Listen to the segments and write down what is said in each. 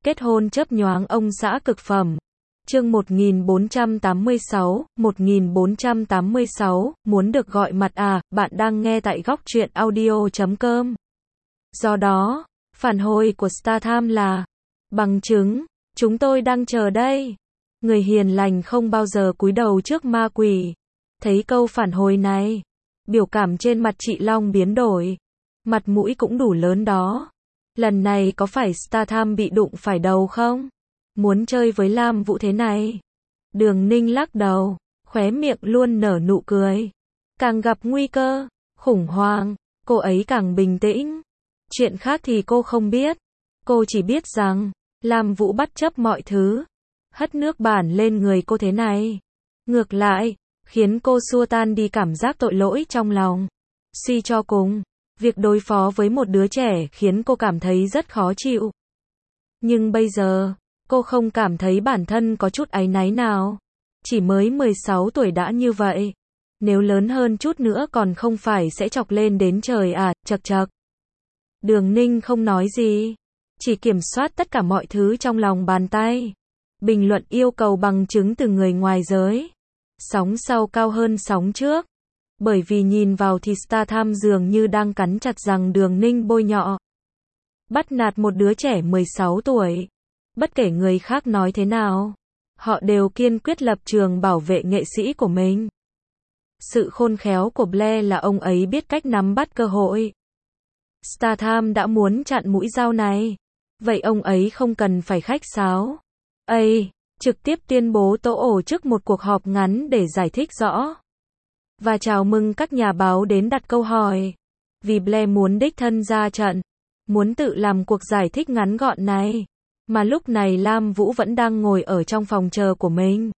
Kết hôn chớp nhoáng ông xã cực phẩm. Chương 1486, muốn được gọi mặt à, bạn đang nghe tại góc truyện audio.com. Do đó, phản hồi của StarTimes là bằng chứng, chúng tôi đang chờ đây. Người hiền lành không bao giờ cúi đầu trước ma quỷ. Thấy câu phản hồi này, biểu cảm trên mặt chị Long biến đổi. Mặt mũi cũng đủ lớn đó. Lần này có phải StarTimes bị đụng phải đầu không? Muốn chơi với Lam Vũ thế này? Đường Ninh lắc đầu, khóe miệng luôn nở nụ cười. Càng gặp nguy cơ, khủng hoảng, cô ấy càng bình tĩnh. Chuyện khác thì cô không biết. Cô chỉ biết rằng, Lam Vũ bất chấp mọi thứ, hất nước bẩn lên người cô thế này. Ngược lại, khiến cô xua tan đi cảm giác tội lỗi trong lòng. Suy cho cùng, việc đối phó với một đứa trẻ khiến cô cảm thấy rất khó chịu. Nhưng bây giờ, cô không cảm thấy bản thân có chút áy náy nào. Chỉ mới 16 tuổi đã như vậy. Nếu lớn hơn chút nữa còn không phải sẽ chọc lên đến trời à, chậc chậc. Đường Ninh không nói gì. Chỉ kiểm soát tất cả mọi thứ trong lòng bàn tay. Bình luận yêu cầu bằng chứng từ người ngoài giới. Sóng sau cao hơn sóng trước. Bởi vì nhìn vào thì StarTimes dường như đang cắn chặt rằng Đường Ninh bôi nhọ. Bắt nạt một đứa trẻ 16 tuổi. Bất kể người khác nói thế nào, họ đều kiên quyết lập trường bảo vệ nghệ sĩ của mình. Sự khôn khéo của Blair là ông ấy biết cách nắm bắt cơ hội. StarTimes đã muốn chặn mũi dao này. Vậy ông ấy không cần phải khách sáo. Trực tiếp tuyên bố tổ chức một cuộc họp ngắn để giải thích rõ. Và chào mừng các nhà báo đến đặt câu hỏi. Vì Blair muốn đích thân ra trận. Muốn tự làm cuộc giải thích ngắn gọn này. Mà lúc này Lam Vũ vẫn đang ngồi ở trong phòng chờ của mình.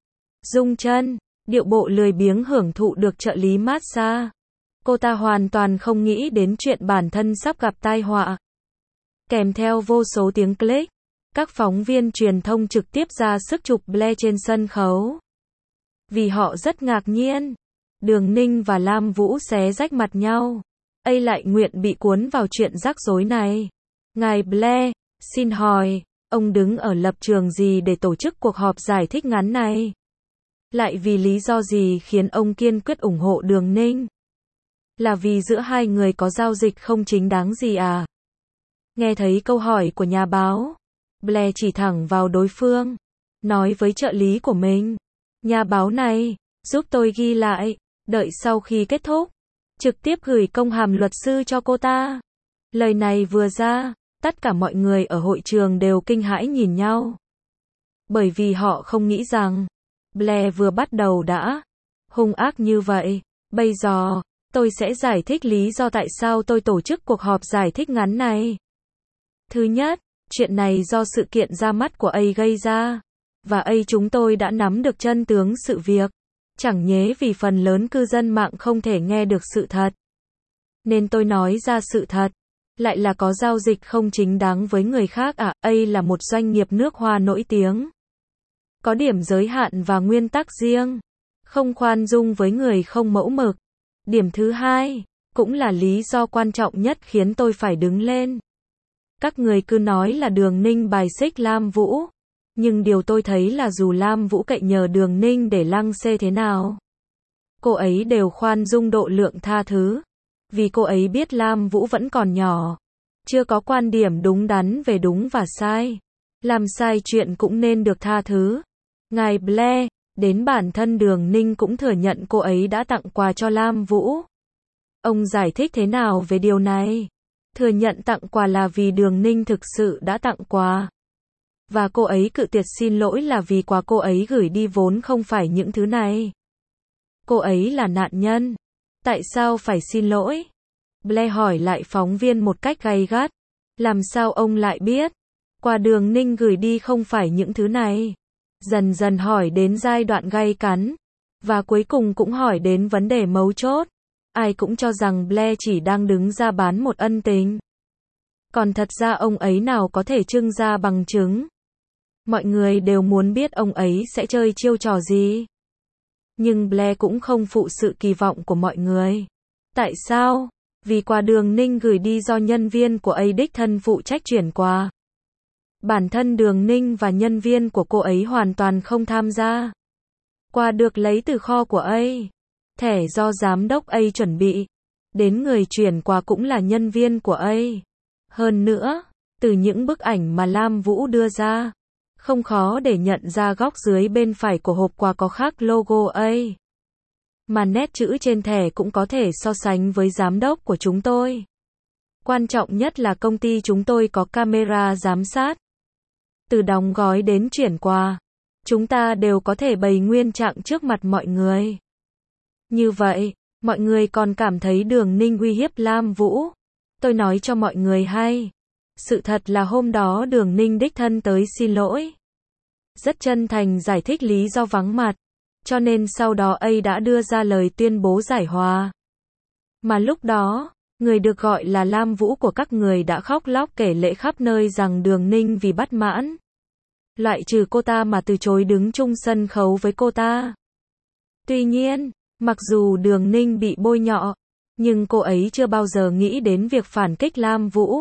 Rung chân, điệu bộ lười biếng hưởng thụ được trợ lý massage. Cô ta hoàn toàn không nghĩ đến chuyện bản thân sắp gặp tai họa. Kèm theo vô số tiếng click, các phóng viên truyền thông trực tiếp ra sức chụp Blair trên sân khấu. Vì họ rất ngạc nhiên. Đường Ninh và Lam Vũ xé rách mặt nhau. Lại nguyện bị cuốn vào chuyện rắc rối này. Ngài Blair, xin hỏi, ông đứng ở lập trường gì để tổ chức cuộc họp giải thích ngắn này? Lại vì lý do gì khiến ông kiên quyết ủng hộ Đường Ninh? Là vì giữa hai người có giao dịch không chính đáng gì à? Nghe thấy câu hỏi của nhà báo, Blair chỉ thẳng vào đối phương, nói với trợ lý của mình. Nhà báo này, giúp tôi ghi lại, đợi sau khi kết thúc, trực tiếp gửi công hàm luật sư cho cô ta. Lời này vừa ra, tất cả mọi người ở hội trường đều kinh hãi nhìn nhau. Bởi vì họ không nghĩ rằng, Blair vừa bắt đầu đã hung ác như vậy. Bây giờ, tôi sẽ giải thích lý do tại sao tôi tổ chức cuộc họp giải thích ngắn này. Thứ nhất, chuyện này do sự kiện ra mắt của gây ra. Và chúng tôi đã nắm được chân tướng sự việc. Chẳng nhẽ vì phần lớn cư dân mạng không thể nghe được sự thật. Nên tôi nói ra sự thật. Lại là có giao dịch không chính đáng với người khác à? Là một doanh nghiệp nước Hoa nổi tiếng. Có điểm giới hạn và nguyên tắc riêng. Không khoan dung với người không mẫu mực. Điểm thứ hai, cũng là lý do quan trọng nhất khiến tôi phải đứng lên. Các người cứ nói là Đường Ninh bài xích Lam Vũ. Nhưng điều tôi thấy là dù Lam Vũ cậy nhờ Đường Ninh để lăng xê thế nào, cô ấy đều khoan dung độ lượng tha thứ. Vì cô ấy biết Lam Vũ vẫn còn nhỏ. Chưa có quan điểm đúng đắn về đúng và sai. Làm sai chuyện cũng nên được tha thứ. Ngài Blair, đến bản thân Đường Ninh cũng thừa nhận cô ấy đã tặng quà cho Lam Vũ. Ông giải thích thế nào về điều này? Thừa nhận tặng quà là vì Đường Ninh thực sự đã tặng quà. Và cô ấy cự tuyệt xin lỗi là vì quà cô ấy gửi đi vốn không phải những thứ này. Cô ấy là nạn nhân. Tại sao phải xin lỗi? Blair hỏi lại phóng viên một cách gay gắt. Làm sao ông lại biết? Quà Đường Ninh gửi đi không phải những thứ này. Dần dần hỏi đến giai đoạn gay cấn. Và cuối cùng cũng hỏi đến vấn đề mấu chốt. Ai cũng cho rằng Blair chỉ đang đứng ra bán một ân tình. Còn thật ra ông ấy nào có thể trưng ra bằng chứng. Mọi người đều muốn biết ông ấy sẽ chơi chiêu trò gì. Nhưng Blair cũng không phụ sự kỳ vọng của mọi người. Tại sao? Vì quà Đường Ninh gửi đi do nhân viên của đích thân phụ trách chuyển quà. Bản thân Đường Ninh và nhân viên của cô ấy hoàn toàn không tham gia. Quà được lấy từ kho của A. Thẻ do giám đốc A chuẩn bị. Đến người chuyển quà cũng là nhân viên của A. Hơn nữa, từ những bức ảnh mà Lam Vũ đưa ra, không khó để nhận ra góc dưới bên phải của hộp quà có khắc logo A. Mà nét chữ trên thẻ cũng có thể so sánh với giám đốc của chúng tôi. Quan trọng nhất là công ty chúng tôi có camera giám sát. Từ đóng gói đến chuyển quà, chúng ta đều có thể bày nguyên trạng trước mặt mọi người. Như vậy, mọi người còn cảm thấy Đường Ninh uy hiếp Lam Vũ. Tôi nói cho mọi người hay. Sự thật là hôm đó Đường Ninh đích thân tới xin lỗi. Rất chân thành giải thích lý do vắng mặt. Cho nên sau đó A đã đưa ra lời tuyên bố giải hòa. Mà lúc đó, người được gọi là Lam Vũ của các người đã khóc lóc kể lể khắp nơi rằng Đường Ninh vì bất mãn, loại trừ cô ta mà từ chối đứng chung sân khấu với cô ta. Tuy nhiên, mặc dù Đường Ninh bị bôi nhọ, nhưng cô ấy chưa bao giờ nghĩ đến việc phản kích Lam Vũ.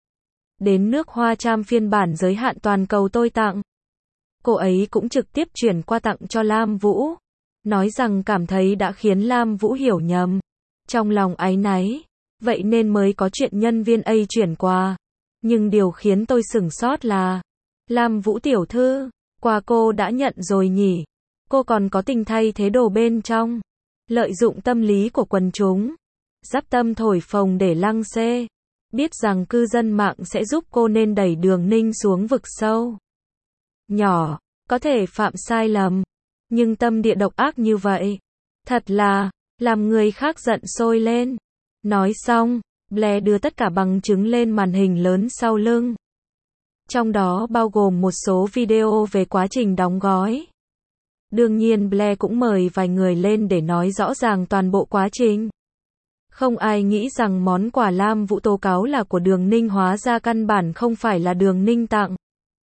Đến nước hoa cham phiên bản giới hạn toàn cầu tôi tặng, cô ấy cũng trực tiếp chuyển qua tặng cho Lam Vũ, nói rằng cảm thấy đã khiến Lam Vũ hiểu nhầm. Trong lòng áy náy, vậy nên mới có chuyện nhân viên A chuyển quà. Nhưng điều khiến tôi sửng sốt là, Lam Vũ tiểu thư, quà cô đã nhận rồi nhỉ? Cô còn có tình thay thế đồ bên trong. Lợi dụng tâm lý của quần chúng, giáp tâm thổi phồng để lăng xê. Biết rằng cư dân mạng sẽ giúp cô nên đẩy Đường Ninh xuống vực sâu. Nhỏ, có thể phạm sai lầm, nhưng tâm địa độc ác như vậy, thật là, làm người khác giận sôi lên. Nói xong, Blair đưa tất cả bằng chứng lên màn hình lớn sau lưng. Trong đó bao gồm một số video về quá trình đóng gói. Đương nhiên Blair cũng mời vài người lên để nói rõ ràng toàn bộ quá trình. Không ai nghĩ rằng món quà Lam Vũ tố cáo là của Đường Ninh, hóa ra căn bản không phải là Đường Ninh tặng.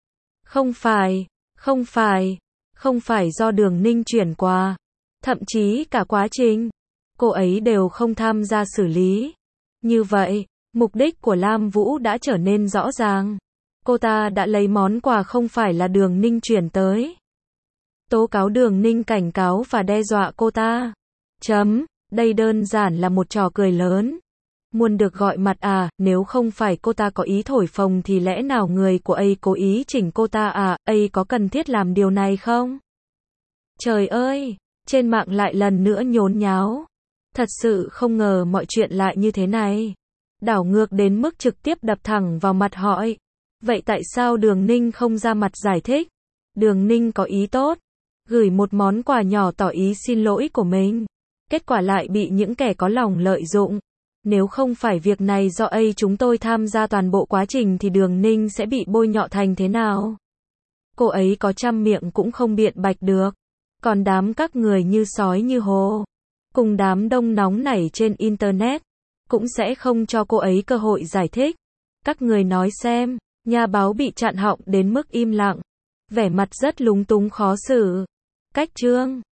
Không phải do Đường Ninh chuyển quà. Thậm chí cả quá trình, cô ấy đều không tham gia xử lý. Như vậy, mục đích của Lam Vũ đã trở nên rõ ràng. Cô ta đã lấy món quà không phải là Đường Ninh chuyển tới. Tố cáo Đường Ninh, cảnh cáo và đe dọa cô ta. Đây đơn giản là một trò cười lớn. Muốn được gọi mặt à, nếu không phải cô ta có ý thổi phồng thì lẽ nào người của A cố ý chỉnh cô ta à, A có cần thiết làm điều này không? Trời ơi, trên mạng lại lần nữa nhốn nháo. Thật sự không ngờ mọi chuyện lại như thế này. Đảo ngược đến mức trực tiếp đập thẳng vào mặt hỏi. Vậy tại sao Đường Ninh không ra mặt giải thích? Đường Ninh có ý tốt, gửi một món quà nhỏ tỏ ý xin lỗi của mình. Kết quả lại bị những kẻ có lòng lợi dụng. Nếu không phải việc này do A chúng tôi tham gia toàn bộ quá trình thì Đường Ninh sẽ bị bôi nhọ thành thế nào? Cô ấy có trăm miệng cũng không biện bạch được. Còn đám các người như sói như hổ, cùng đám đông nóng nảy trên Internet, cũng sẽ không cho cô ấy cơ hội giải thích. Các người nói xem, nhà báo bị chặn họng đến mức im lặng, vẻ mặt rất lúng túng khó xử. Cách chương